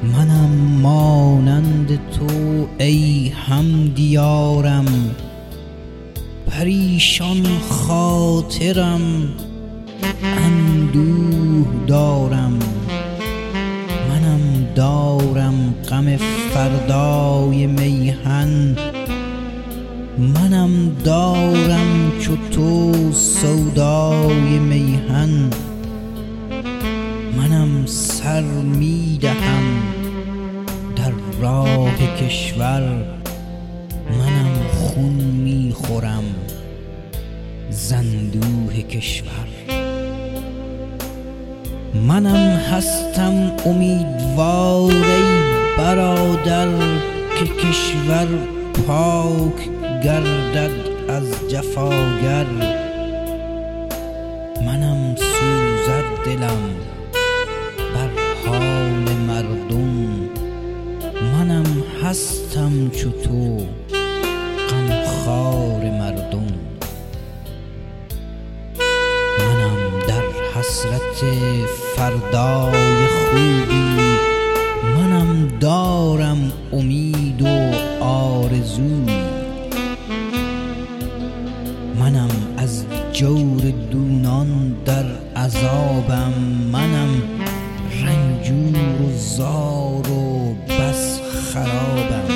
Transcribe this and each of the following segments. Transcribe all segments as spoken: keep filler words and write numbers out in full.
منم مانند تو ای هم دیارم، پریشان خاطرم اندوه دارم. منم دارم غم فردای میهن، منم دارم چو تو سودای میهن. منم سر میدهم در راه کشور، منم خون میخورم زندوه کشور. منم هستم امیدوار ای برادر که کشور پاک گردد از جفاگر. منم سوزد دلم بر حال مردم، منم هستم چو تو غمخوار مردم. منم در حسرت فردای خوبی، منم دارم امید و آرزو. منم از جور دونان در عذابم، منم رنجور و زار و بس خرابم.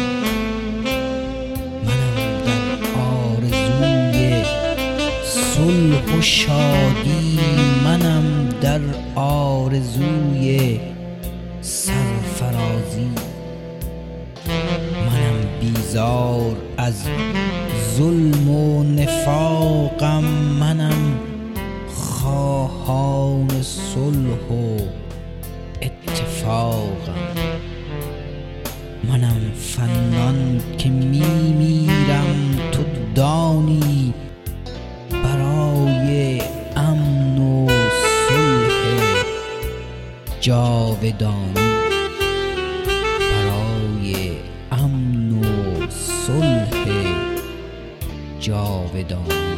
منم در آرزوی صلح و شادی، منم در آرزوی سرفرازی. منم بیزار از ظلم و نفاقم، منم خواهان صلح و اتفاقم. منم فنان که میمیرم تو دانی، برای امن و صلح جاودانی. برای امن و صلح جاودانی.